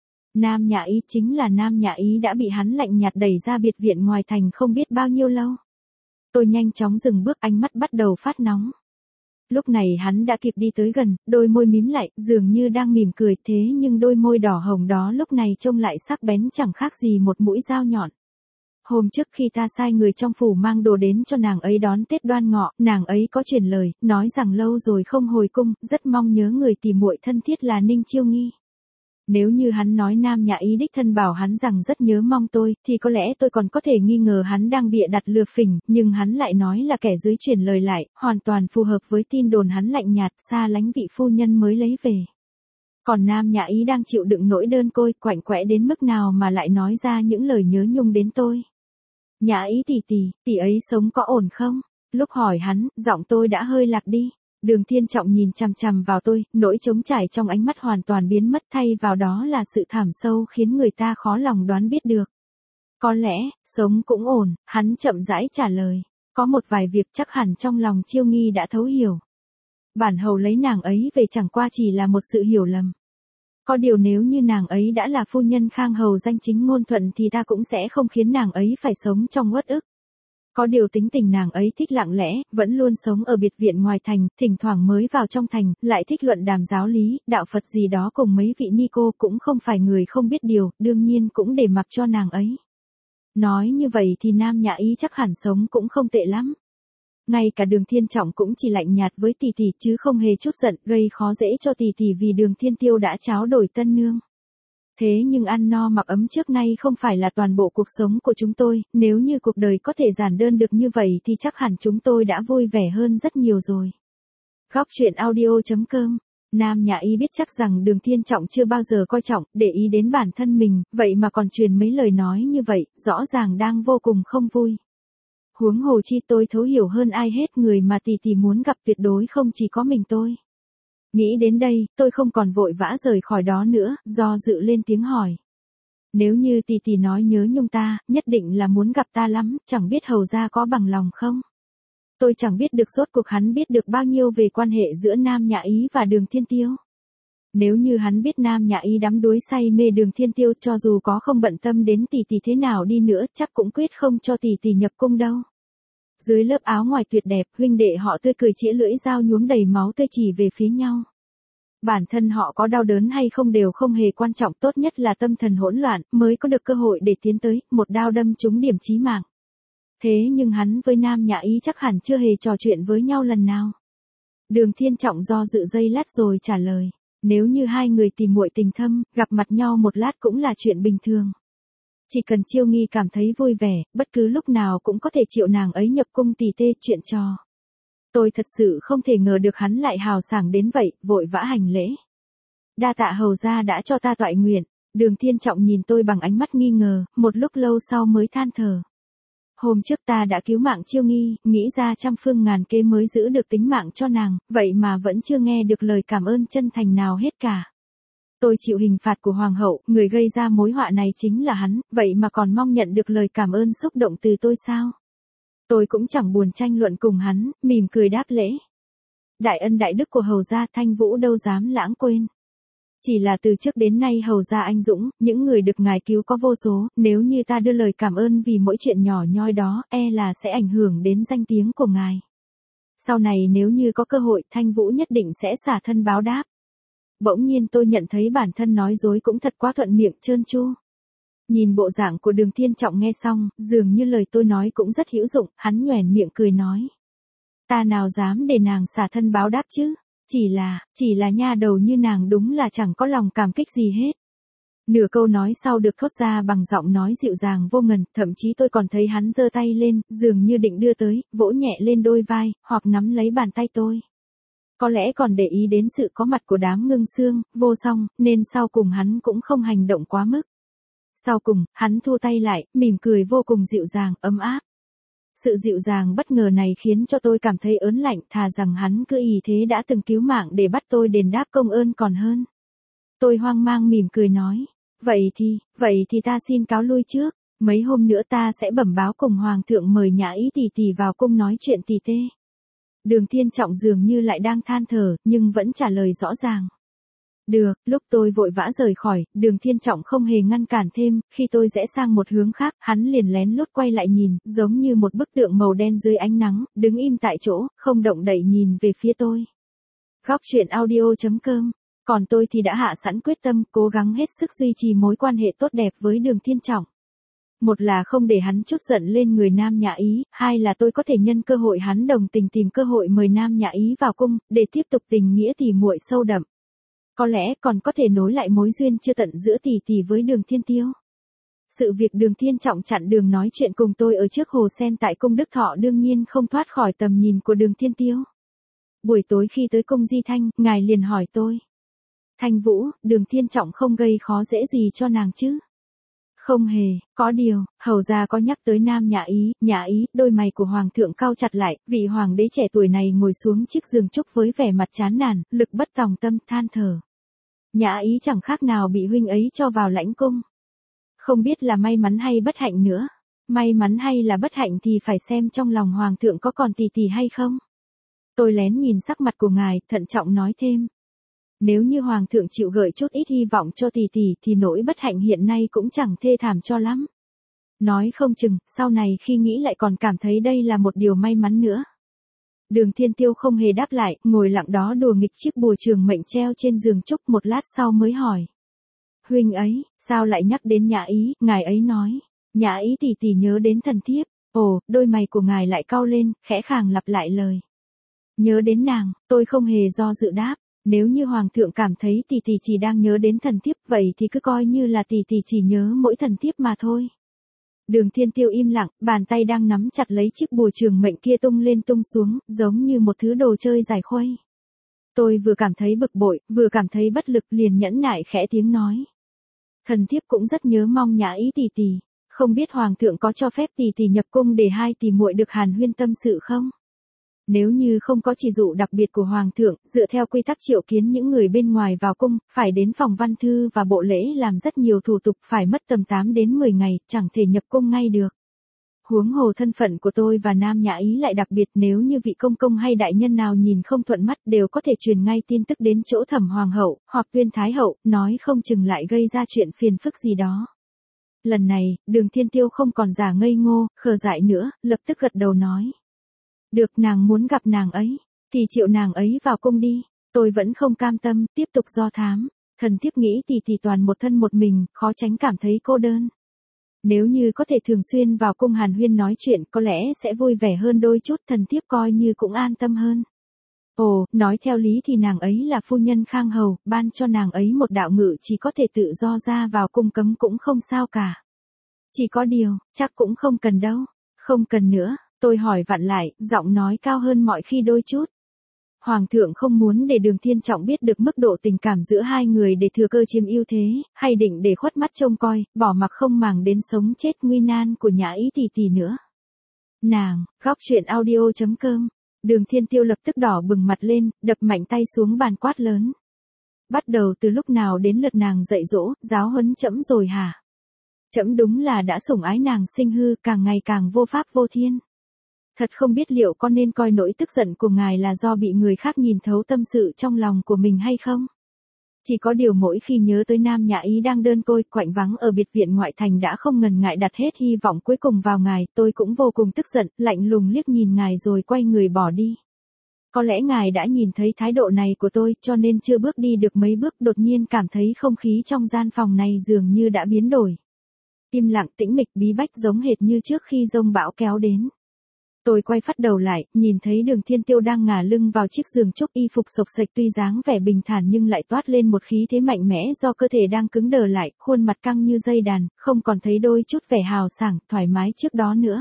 Nam Nhã Ý, chính là Nam Nhã Ý đã bị hắn lạnh nhạt đẩy ra biệt viện ngoài thành không biết bao nhiêu lâu. Tôi nhanh chóng dừng bước, ánh mắt bắt đầu phát nóng. Lúc này hắn đã kịp đi tới gần, đôi môi mím lại, dường như đang mỉm cười, thế nhưng đôi môi đỏ hồng đó lúc này trông lại sắc bén chẳng khác gì một mũi dao nhọn. Hôm trước khi ta sai người trong phủ mang đồ đến cho nàng ấy đón Tết Đoan Ngọ, nàng ấy có truyền lời, nói rằng lâu rồi không hồi cung, rất mong nhớ người tỉ muội thân thiết là Ninh Chiêu Nghi. Nếu như hắn nói Nam Nhã Ý đích thân bảo hắn rằng rất nhớ mong tôi, thì có lẽ tôi còn có thể nghi ngờ hắn đang bịa đặt lừa phỉnh, nhưng hắn lại nói là kẻ dưới truyền lời lại, hoàn toàn phù hợp với tin đồn hắn lạnh nhạt, xa lánh vị phu nhân mới lấy về. Còn Nam Nhã Ý đang chịu đựng nỗi đơn côi, quạnh quẽ đến mức nào mà lại nói ra những lời nhớ nhung đến tôi. Nhã Ý tỷ ấy sống có ổn không? Lúc hỏi hắn, giọng tôi đã hơi lạc đi. Đường Thiên Trọng nhìn chằm chằm vào tôi, nỗi trống trải trong ánh mắt hoàn toàn biến mất, thay vào đó là sự thảm sâu khiến người ta khó lòng đoán biết được. Có lẽ, sống cũng ổn, hắn chậm rãi trả lời. Có một vài việc chắc hẳn trong lòng Chiêu Nghi đã thấu hiểu. Bản hầu lấy nàng ấy về chẳng qua chỉ là một sự hiểu lầm. Có điều nếu như nàng ấy đã là phu nhân Khang Hầu danh chính ngôn thuận thì ta cũng sẽ không khiến nàng ấy phải sống trong uất ức. Có điều tính tình nàng ấy thích lặng lẽ, vẫn luôn sống ở biệt viện ngoài thành, thỉnh thoảng mới vào trong thành, lại thích luận đàm giáo lý, đạo Phật gì đó cùng mấy vị ni cô, cũng không phải người không biết điều, đương nhiên cũng để mặc cho nàng ấy. Nói như vậy thì Nam Nhã Ý chắc hẳn sống cũng không tệ lắm. Ngay cả Đường Thiên Trọng cũng chỉ lạnh nhạt với tỷ tỷ chứ không hề chút giận, gây khó dễ cho tỷ tỷ vì Đường Thiên Tiêu đã tráo đổi tân nương. Thế nhưng ăn no mặc ấm trước nay không phải là toàn bộ cuộc sống của chúng tôi, nếu như cuộc đời có thể giản đơn được như vậy thì chắc hẳn chúng tôi đã vui vẻ hơn rất nhiều rồi. Góc truyện audio.com. Nam Nhã Ý biết chắc rằng Đường Thiên Trọng chưa bao giờ coi trọng, để ý đến bản thân mình, vậy mà còn truyền mấy lời nói như vậy, rõ ràng đang vô cùng không vui. Huống hồ chi tôi thấu hiểu hơn ai hết người mà tỷ tỷ muốn gặp tuyệt đối không chỉ có mình tôi. Nghĩ đến đây, tôi không còn vội vã rời khỏi đó nữa, do dự lên tiếng hỏi. Nếu như tỷ tỷ nói nhớ nhung ta, nhất định là muốn gặp ta lắm, chẳng biết hầu gia có bằng lòng không? Tôi chẳng biết được rốt cuộc hắn biết được bao nhiêu về quan hệ giữa Nam Nhã Ý và Đường Thiên Tiêu. Nếu như hắn biết Nam Nhã Ý đắm đuối say mê Đường Thiên Tiêu, cho dù có không bận tâm đến tỷ tỷ thế nào đi nữa chắc cũng quyết không cho tỷ tỷ nhập cung đâu. Dưới lớp áo ngoài tuyệt đẹp, huynh đệ họ tươi cười chĩa lưỡi dao nhuốm đầy máu tươi chỉ về phía nhau. Bản thân họ có đau đớn hay không đều không hề quan trọng, tốt nhất là tâm thần hỗn loạn mới có được cơ hội để tiến tới, một đao đâm trúng điểm chí mạng. Thế nhưng hắn với Nam Nhã Ý chắc hẳn chưa hề trò chuyện với nhau lần nào. Đường Thiên Trọng do dự giây lát rồi trả lời, nếu như hai người tìm muội tình thâm, gặp mặt nhau một lát cũng là chuyện bình thường. Chỉ cần Chiêu Nghi cảm thấy vui vẻ, bất cứ lúc nào cũng có thể triệu nàng ấy nhập cung tỳ tê chuyện trò. Tôi thật sự không thể ngờ được hắn lại hào sảng đến vậy, vội vã hành lễ. Đa tạ hầu gia đã cho ta toại nguyện. Đường Thiên Trọng nhìn tôi bằng ánh mắt nghi ngờ, một lúc lâu sau mới than thở. Hôm trước ta đã cứu mạng Chiêu Nghi, nghĩ ra trăm phương ngàn kế mới giữ được tính mạng cho nàng, vậy mà vẫn chưa nghe được lời cảm ơn chân thành nào hết cả. Tôi chịu hình phạt của hoàng hậu, người gây ra mối họa này chính là hắn, vậy mà còn mong nhận được lời cảm ơn xúc động từ tôi sao? Tôi cũng chẳng buồn tranh luận cùng hắn, mỉm cười đáp lễ. Đại ân đại đức của hầu gia Thanh Vũ đâu dám lãng quên. Chỉ là từ trước đến nay hầu gia anh dũng, những người được ngài cứu có vô số, nếu như ta đưa lời cảm ơn vì mỗi chuyện nhỏ nhoi đó, e là sẽ ảnh hưởng đến danh tiếng của ngài. Sau này nếu như có cơ hội, Thanh Vũ nhất định sẽ xả thân báo đáp. Bỗng nhiên tôi nhận thấy bản thân nói dối cũng thật quá thuận miệng trơn tru. Nhìn bộ dạng của Đường Thiên Trọng nghe xong, dường như lời tôi nói cũng rất hữu dụng, hắn nhoẻn miệng cười nói. Ta nào dám để nàng xả thân báo đáp chứ, chỉ là nha đầu như nàng đúng là chẳng có lòng cảm kích gì hết. Nửa câu nói sau được thốt ra bằng giọng nói dịu dàng vô ngần, thậm chí tôi còn thấy hắn giơ tay lên, dường như định đưa tới, vỗ nhẹ lên đôi vai, hoặc nắm lấy bàn tay tôi. Có lẽ còn để ý đến sự có mặt của đám Ngưng Xương, Vô Song, nên sau cùng hắn cũng không hành động quá mức. Sau cùng, hắn thu tay lại, mỉm cười vô cùng dịu dàng, ấm áp. Sự dịu dàng bất ngờ này khiến cho tôi cảm thấy ớn lạnh, thà rằng hắn cứ ý thế đã từng cứu mạng để bắt tôi đền đáp công ơn còn hơn. Tôi hoang mang mỉm cười nói, vậy thì ta xin cáo lui trước, mấy hôm nữa ta sẽ bẩm báo cùng hoàng thượng mời Nhã Ý tỷ tỷ vào cung nói chuyện tỳ tê. Đường Thiên Trọng dường như lại đang than thở, nhưng vẫn trả lời rõ ràng. Được, lúc tôi vội vã rời khỏi, Đường Thiên Trọng không hề ngăn cản thêm, khi tôi rẽ sang một hướng khác, hắn liền lén lút quay lại nhìn, giống như một bức tượng màu đen dưới ánh nắng, đứng im tại chỗ, không động đậy nhìn về phía tôi. Góc truyện audio.com. Còn tôi thì đã hạ sẵn quyết tâm, cố gắng hết sức duy trì mối quan hệ tốt đẹp với Đường Thiên Trọng. Một là không để hắn trút giận lên người Nam Nhã Ý, hai là tôi có thể nhân cơ hội hắn đồng tình tìm cơ hội mời Nam Nhã Ý vào cung, để tiếp tục tình nghĩa tỉ muội sâu đậm. Có lẽ còn có thể nối lại mối duyên chưa tận giữa tỷ tỷ với Đường Thiên Tiêu. Sự việc Đường Thiên Trọng chặn đường nói chuyện cùng tôi ở trước hồ sen tại cung Đức Thọ đương nhiên không thoát khỏi tầm nhìn của Đường Thiên Tiêu. Buổi tối khi tới cung Di Thanh, ngài liền hỏi tôi. Thanh Vũ, Đường Thiên Trọng không gây khó dễ gì cho nàng chứ? Không hề, có điều, hầu gia có nhắc tới Nam Nhã Ý, đôi mày của hoàng thượng cau chặt lại, vị hoàng đế trẻ tuổi này ngồi xuống chiếc giường trúc với vẻ mặt chán nản, lực bất tòng tâm, than thở. Nhã Ý chẳng khác nào bị huynh ấy cho vào lãnh cung. Không biết là may mắn hay bất hạnh nữa. May mắn hay là bất hạnh thì phải xem trong lòng hoàng thượng có còn tỷ tỷ hay không. Tôi lén nhìn sắc mặt của ngài, thận trọng nói thêm. Nếu như hoàng thượng chịu gợi chút ít hy vọng cho tỷ tỷ thì nỗi bất hạnh hiện nay cũng chẳng thê thảm cho lắm. Nói không chừng, sau này khi nghĩ lại còn cảm thấy đây là một điều may mắn nữa. Đường Thiên Tiêu không hề đáp lại, ngồi lặng đó đùa nghịch chiếc bùa trường mệnh treo trên giường trúc, một lát sau mới hỏi. Huynh ấy, sao lại nhắc đến Nhã Ý? Ngài ấy nói, Nhã Ý tỷ tỷ nhớ đến thần thiếp. Ồ, đôi mày của ngài lại cau lên, khẽ khàng lặp lại lời. Nhớ đến nàng, tôi không hề do dự đáp. Nếu như hoàng thượng cảm thấy tỷ tỷ chỉ đang nhớ đến thần thiếp, vậy thì cứ coi như là tỷ tỷ chỉ nhớ mỗi thần thiếp mà thôi. Đường Thiên Tiêu im lặng, bàn tay đang nắm chặt lấy chiếc bùa trường mệnh kia tung lên tung xuống, giống như một thứ đồ chơi giải khuây. Tôi vừa cảm thấy bực bội, vừa cảm thấy bất lực, liền nhẫn nại khẽ tiếng nói. Thần thiếp cũng rất nhớ mong Nhã Ý tỷ tỷ, không biết hoàng thượng có cho phép tỷ tỷ nhập cung để hai tỷ muội được hàn huyên tâm sự không? Nếu như không có chỉ dụ đặc biệt của hoàng thượng, dựa theo quy tắc triệu kiến những người bên ngoài vào cung, phải đến phòng văn thư và bộ lễ làm rất nhiều thủ tục, phải mất tầm 8 đến 10 ngày, chẳng thể nhập cung ngay được. Huống hồ thân phận của tôi và Nam Nhã Ý lại đặc biệt, nếu như vị công công hay đại nhân nào nhìn không thuận mắt đều có thể truyền ngay tin tức đến chỗ Thẩm hoàng hậu, hoặc Tuyên thái hậu, nói không chừng lại gây ra chuyện phiền phức gì đó. Lần này, Đường Thiên Tiêu không còn giả ngây ngô, khờ dại nữa, lập tức gật đầu nói. Được, nàng muốn gặp nàng ấy, thì triệu nàng ấy vào cung đi. Tôi vẫn không cam tâm, tiếp tục do thám. Thần thiếp nghĩ tỷ tỷ toàn một thân một mình, khó tránh cảm thấy cô đơn. Nếu như có thể thường xuyên vào cung hàn huyên nói chuyện, có lẽ sẽ vui vẻ hơn đôi chút, thần thiếp coi như cũng an tâm hơn. Ồ, nói theo lý thì nàng ấy là phu nhân Khang Hầu, ban cho nàng ấy một đạo ngự chỉ có thể tự do ra vào cung cấm cũng không sao cả. Chỉ có điều, chắc cũng không cần đâu. Không cần nữa. Tôi hỏi vặn lại, giọng nói cao hơn mọi khi đôi chút. Hoàng thượng không muốn để Đường Thiên Trọng biết được mức độ tình cảm giữa hai người để thừa cơ chiếm ưu thế, hay định để khuất mắt trông coi, bỏ mặc không màng đến sống chết nguy nan của Nhã Ý tỷ tỷ nữa. Nàng, góc truyện audio.com. Đường Thiên Tiêu lập tức đỏ bừng mặt lên, đập mạnh tay xuống bàn quát lớn. Bắt đầu từ lúc nào đến lượt nàng dạy dỗ, giáo huấn trẫm rồi hả? Trẫm đúng là đã sủng ái nàng sinh hư, càng ngày càng vô pháp vô thiên. Thật không biết liệu có nên coi nỗi tức giận của ngài là do bị người khác nhìn thấu tâm sự trong lòng của mình hay không? Chỉ có điều mỗi khi nhớ tới Nam Nhã Ý đang đơn côi, quạnh vắng ở biệt viện ngoại thành đã không ngần ngại đặt hết hy vọng cuối cùng vào ngài, tôi cũng vô cùng tức giận, lạnh lùng liếc nhìn ngài rồi quay người bỏ đi. Có lẽ ngài đã nhìn thấy thái độ này của tôi, cho nên chưa bước đi được mấy bước đột nhiên cảm thấy không khí trong gian phòng này dường như đã biến đổi. Im lặng tĩnh mịch bí bách giống hệt như trước khi giông bão kéo đến. Tôi quay phát đầu lại, nhìn thấy Đường Thiên Tiêu đang ngả lưng vào chiếc giường trúc, y phục xộc xệch tuy dáng vẻ bình thản nhưng lại toát lên một khí thế mạnh mẽ do cơ thể đang cứng đờ lại, khuôn mặt căng như dây đàn, không còn thấy đôi chút vẻ hào sảng, thoải mái trước đó nữa.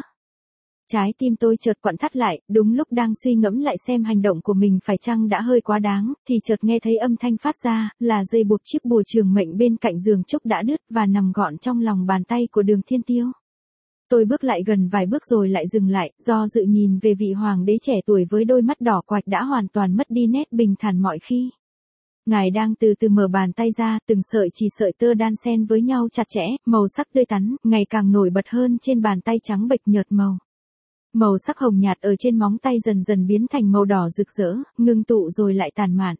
Trái tim tôi chợt quặn thắt lại, đúng lúc đang suy ngẫm lại xem hành động của mình phải chăng đã hơi quá đáng, thì chợt nghe thấy âm thanh phát ra, là dây buộc chiếc bùa trường mệnh bên cạnh giường trúc đã đứt và nằm gọn trong lòng bàn tay của Đường Thiên Tiêu. Tôi bước lại gần vài bước rồi lại dừng lại, do dự nhìn về vị hoàng đế trẻ tuổi với đôi mắt đỏ quạch đã hoàn toàn mất đi nét bình thản mọi khi. Ngài đang từ từ mở bàn tay ra, từng sợi chỉ sợi tơ đan xen với nhau chặt chẽ, màu sắc tươi tắn, ngày càng nổi bật hơn trên bàn tay trắng bệch nhợt màu. Màu sắc hồng nhạt ở trên móng tay dần dần biến thành màu đỏ rực rỡ, ngưng tụ rồi lại tàn mạn.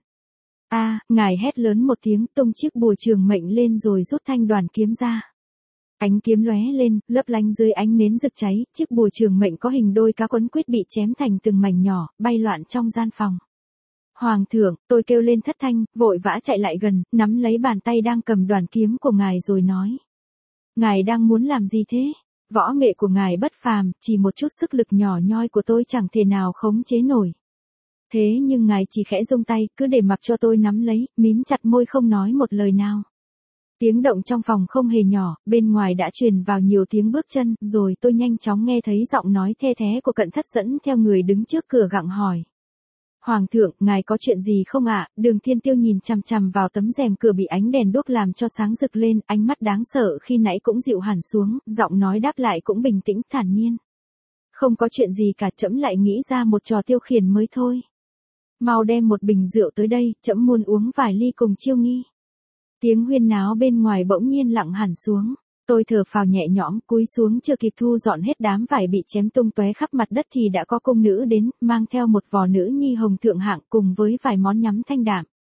Ngài hét lớn một tiếng, tung chiếc bùa trường mệnh lên rồi rút thanh đoàn kiếm ra. Ánh kiếm lóe lên, lấp lánh dưới ánh nến rực cháy, chiếc bùa trường mệnh có hình đôi cá quấn quýt bị chém thành từng mảnh nhỏ, bay loạn trong gian phòng. Hoàng thượng, tôi kêu lên thất thanh, vội vã chạy lại gần, nắm lấy bàn tay đang cầm đoàn kiếm của ngài rồi nói. Ngài đang muốn làm gì thế? Võ nghệ của ngài bất phàm, chỉ một chút sức lực nhỏ nhoi của tôi chẳng thể nào khống chế nổi. Thế nhưng ngài chỉ khẽ giương tay, cứ để mặc cho tôi nắm lấy, mím chặt môi không nói một lời nào. Tiếng động trong phòng không hề nhỏ, bên ngoài đã truyền vào nhiều tiếng bước chân, rồi tôi nhanh chóng nghe thấy giọng nói the thé của Cận Thất dẫn theo người đứng trước cửa gặng hỏi. Hoàng thượng, ngài có chuyện gì không ạ? Đường Thiên Tiêu nhìn chằm chằm vào tấm rèm cửa bị ánh đèn đuốc làm cho sáng rực lên, ánh mắt đáng sợ khi nãy cũng dịu hẳn xuống, giọng nói đáp lại cũng bình tĩnh, thản nhiên. Không có chuyện gì cả, trẫm lại nghĩ ra một trò tiêu khiển mới thôi. Mau đem một bình rượu tới đây, trẫm muốn uống vài ly cùng Chiêu Nghi. Tiếng huyên náo bên ngoài bỗng nhiên lặng hẳn xuống. Tôi thở phào nhẹ nhõm, cúi xuống chưa kịp thu dọn hết đám vải bị chém tung tóe khắp mặt đất thì đã có công nữ đến, mang theo một vò nữ nhi hồng thượng hạng cùng với vài món nhắm thanh đạm.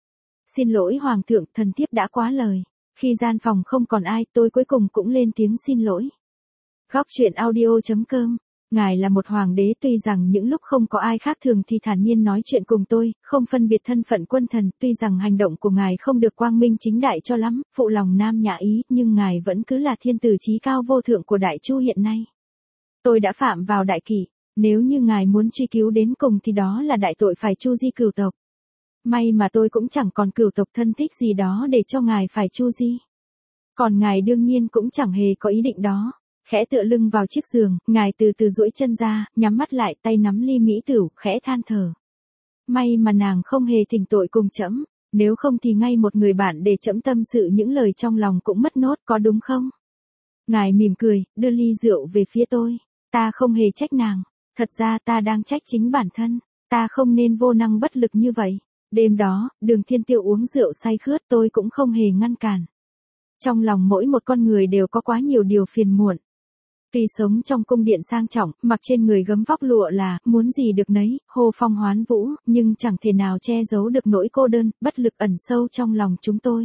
xin lỗi hoàng thượng, thần thiếp đã quá lời. Khi gian phòng không còn ai, tôi cuối cùng cũng lên tiếng xin lỗi. Góc truyện audio.com. Ngài là một hoàng đế, tuy rằng những lúc không có ai khác thường thì thản nhiên nói chuyện cùng tôi, không phân biệt thân phận quân thần, tuy rằng hành động của ngài không được quang minh chính đại cho lắm, phụ lòng Nam Nhã Ý, nhưng ngài vẫn cứ là thiên tử chí cao vô thượng của Đại Chu hiện nay. Tôi đã phạm vào đại kỷ, nếu như ngài muốn truy cứu đến cùng thì đó là đại tội phải chu di cửu tộc. May mà tôi cũng chẳng còn cửu tộc thân thích gì đó để cho ngài phải chu di. Còn ngài đương nhiên cũng chẳng hề có ý định đó. Khẽ tựa lưng vào chiếc giường, ngài từ từ duỗi chân ra, nhắm mắt lại, tay nắm ly mỹ tửu, khẽ than thở. May mà nàng không hề thỉnh tội cùng trẫm, nếu không thì ngay một người bạn để trẫm tâm sự những lời trong lòng cũng mất nốt, có đúng không? Ngài mỉm cười, đưa ly rượu về phía tôi. Ta không hề trách nàng, thật ra ta đang trách chính bản thân, ta không nên vô năng bất lực như vậy. Đêm đó, Đường Thiên Tiêu uống rượu say khướt, tôi cũng không hề ngăn cản. Trong lòng mỗi một con người đều có quá nhiều điều phiền muộn. Tuy sống trong cung điện sang trọng, mặc trên người gấm vóc lụa là, muốn gì được nấy, hô phong hoán vũ, nhưng chẳng thể nào che giấu được nỗi cô đơn, bất lực ẩn sâu trong lòng chúng tôi.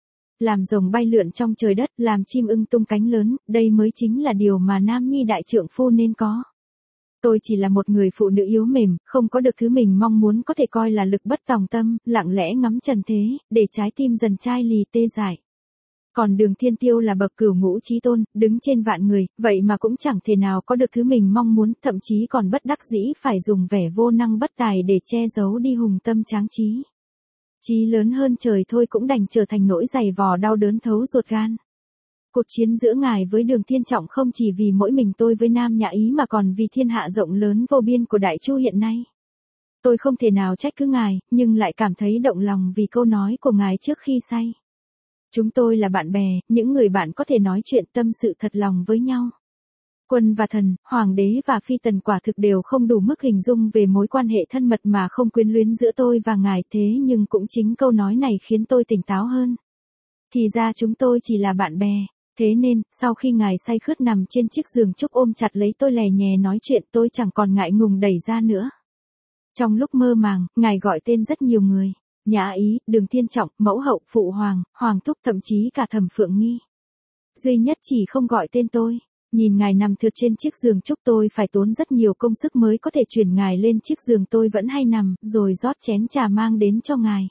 Làm rồng bay lượn trong trời đất, làm chim ưng tung cánh lớn, đây mới chính là điều mà nam nhi đại trượng phu nên có. Tôi chỉ là một người phụ nữ yếu mềm, không có được thứ mình mong muốn, có thể coi là lực bất tòng tâm, lặng lẽ ngắm trần thế, để trái tim dần chai lì tê dại. Còn Đường Thiên Tiêu là bậc cửu ngũ chí tôn, đứng trên vạn người, vậy mà cũng chẳng thể nào có được thứ mình mong muốn, thậm chí còn bất đắc dĩ phải dùng vẻ vô năng bất tài để che giấu đi hùng tâm tráng trí. Chí lớn hơn trời thôi cũng đành trở thành nỗi dày vò đau đớn thấu ruột gan. Cuộc chiến giữa ngài với Đường Thiên Trọng không chỉ vì mỗi mình tôi với Nam Nhã Ý mà còn vì thiên hạ rộng lớn vô biên của Đại Chu hiện nay. Tôi không thể nào trách cứ ngài, nhưng lại cảm thấy động lòng vì câu nói của ngài trước khi say. Chúng tôi là bạn bè, những người bạn có thể nói chuyện tâm sự thật lòng với nhau. Quân và thần, hoàng đế và phi tần quả thực đều không đủ mức hình dung về mối quan hệ thân mật mà không quyến luyến giữa tôi và ngài, thế nhưng cũng chính câu nói này khiến tôi tỉnh táo hơn. Thì ra chúng tôi chỉ là bạn bè, thế nên, sau khi ngài say khướt nằm trên chiếc giường trúc ôm chặt lấy tôi lè nhè nói chuyện, tôi chẳng còn ngại ngùng đẩy ra nữa. Trong lúc mơ màng, ngài gọi tên rất nhiều người. Nhã Ý, Đường Thiên Trọng, mẫu hậu, phụ hoàng, hoàng thúc, thậm chí cả Thẩm Phượng Nghi. Duy nhất chỉ không gọi tên tôi. Nhìn ngài nằm thượt trên chiếc giường trúc, tôi phải tốn rất nhiều công sức mới có thể chuyển ngài lên chiếc giường tôi vẫn hay nằm, rồi rót chén trà mang đến cho ngài.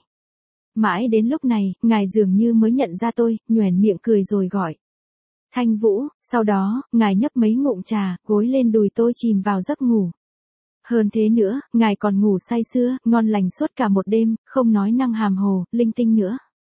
Mãi đến lúc này, ngài dường như mới nhận ra tôi, nhoẻn miệng cười rồi gọi. Thanh Vũ, sau đó, ngài nhấp mấy ngụm trà, gối lên đùi tôi chìm vào giấc ngủ. Hơn thế nữa, ngài còn ngủ say sưa, ngon lành suốt cả một đêm, không nói năng hàm hồ, linh tinh nữa.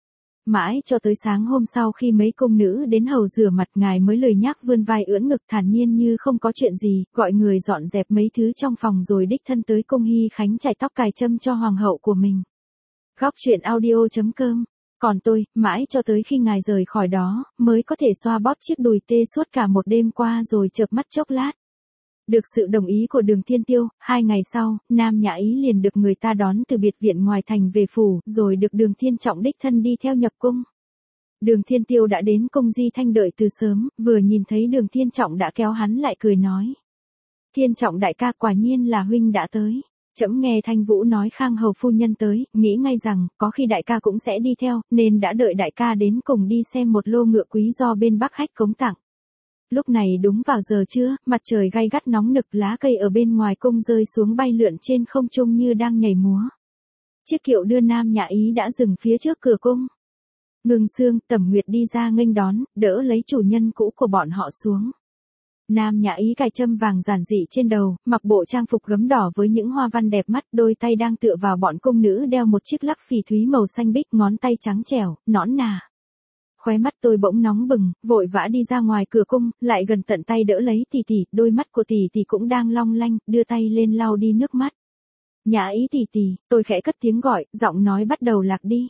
Mãi cho tới sáng hôm sau khi mấy cung nữ đến hầu rửa mặt, ngài mới lười nhác vươn vai ưỡn ngực thản nhiên như không có chuyện gì, gọi người dọn dẹp mấy thứ trong phòng rồi đích thân tới cung Hy Khánh chải tóc cài châm cho hoàng hậu của mình. Góc truyện audio.com. Còn tôi, mãi cho tới khi ngài rời khỏi đó, mới có thể xoa bóp chiếc đùi tê suốt cả một đêm qua rồi chợp mắt chốc lát. Được sự đồng ý của Đường Thiên Tiêu, 2 ngày sau, Nam Nhã Ý liền được người ta đón từ biệt viện ngoài thành về phủ, rồi được Đường Thiên Trọng đích thân đi theo nhập cung. Đường Thiên Tiêu đã đến cung Di Thanh đợi từ sớm, vừa nhìn thấy Đường Thiên Trọng đã kéo hắn lại cười nói. Thiên Trọng đại ca, quả nhiên là huynh đã tới. Trẫm nghe Thanh Vũ nói Khang hầu phu nhân tới, nghĩ ngay rằng, có khi đại ca cũng sẽ đi theo, nên đã đợi đại ca đến cùng đi xem một lô ngựa quý do bên Bắc Hách cống tặng. Lúc này đúng vào giờ trưa, mặt trời gay gắt nóng nực, lá cây ở bên ngoài cung rơi xuống bay lượn trên không trung như đang nhảy múa. Chiếc kiệu đưa Nam Nhã Ý đã dừng phía trước cửa cung. Ngưng Sương, Tẩm Nguyệt đi ra nghênh đón, đỡ lấy chủ nhân cũ của bọn họ xuống. Nam Nhã Ý cài châm vàng giản dị trên đầu, mặc bộ trang phục gấm đỏ với những hoa văn đẹp mắt, đôi tay đang tựa vào bọn cung nữ đeo một chiếc lắc phỉ thúy màu xanh biếc, ngón tay trắng trẻo, nõn nà. Khóe mắt tôi bỗng nóng bừng, vội vã đi ra ngoài cửa cung, lại gần tận tay đỡ lấy tỷ tỷ, đôi mắt của tỷ tỷ cũng đang long lanh, đưa tay lên lau đi nước mắt. Nhã Ý tỷ tỷ, tôi khẽ cất tiếng gọi, giọng nói bắt đầu lạc đi.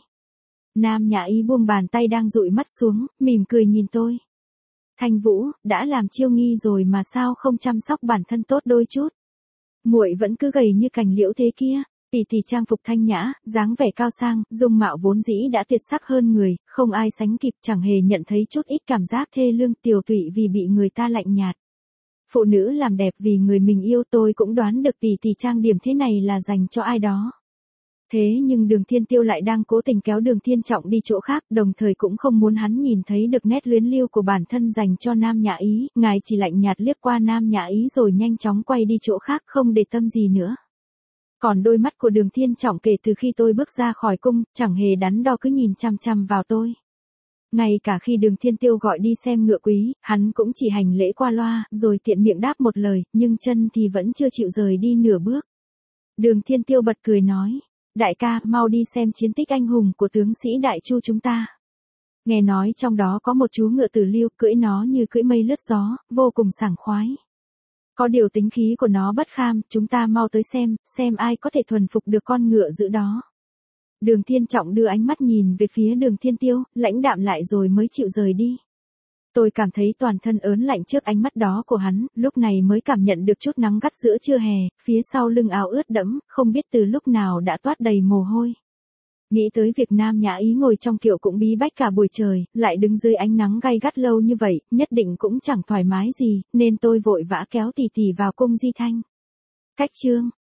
Nam Nhã Ý buông bàn tay đang dụi mắt xuống, mỉm cười nhìn tôi. Thanh Vũ, đã làm chiêu nghi rồi mà sao không chăm sóc bản thân tốt đôi chút? Muội vẫn cứ gầy như cành liễu thế kia. Tỷ tỷ trang phục thanh nhã, dáng vẻ cao sang, dung mạo vốn dĩ đã tuyệt sắc hơn người, không ai sánh kịp, chẳng hề nhận thấy chút ít cảm giác thê lương tiều tụy vì bị người ta lạnh nhạt. Phụ nữ làm đẹp vì người mình yêu, tôi cũng đoán được tỷ tỷ trang điểm thế này là dành cho ai đó. Thế nhưng Đường Thiên Tiêu lại đang cố tình kéo Đường Thiên Trọng đi chỗ khác, đồng thời cũng không muốn hắn nhìn thấy được nét luyến lưu của bản thân dành cho Nam Nhã Ý, ngài chỉ lạnh nhạt liếc qua Nam Nhã Ý rồi nhanh chóng quay đi chỗ khác không để tâm gì nữa. Còn đôi mắt của Đường Thiên Trọng kể từ khi tôi bước ra khỏi cung, chẳng hề đắn đo cứ nhìn chằm chằm vào tôi. Ngay cả khi Đường Thiên Tiêu gọi đi xem ngựa quý, hắn cũng chỉ hành lễ qua loa, rồi tiện miệng đáp một lời, nhưng chân thì vẫn chưa chịu rời đi nửa bước. Đường Thiên Tiêu bật cười nói, đại ca, mau đi xem chiến tích anh hùng của tướng sĩ Đại Chu chúng ta. Nghe nói trong đó có một chú ngựa tử lưu, cưỡi nó như cưỡi mây lướt gió, vô cùng sảng khoái. Có điều tính khí của nó bất kham, chúng ta mau tới xem ai có thể thuần phục được con ngựa dữ đó. Đường Thiên Trọng đưa ánh mắt nhìn về phía Đường Thiên Tiêu, lãnh đạm lại rồi mới chịu rời đi. Tôi cảm thấy toàn thân ớn lạnh trước ánh mắt đó của hắn, lúc này mới cảm nhận được chút nắng gắt giữa trưa hè, phía sau lưng áo ướt đẫm, không biết từ lúc nào đã toát đầy mồ hôi. Nghĩ tới việc Nam Nhã Ý ngồi trong kiệu cũng bí bách cả buổi trời, lại đứng dưới ánh nắng gay gắt lâu như vậy, nhất định cũng chẳng thoải mái gì, nên tôi vội vã kéo tỷ tỷ vào cung Di Thanh. Cách chương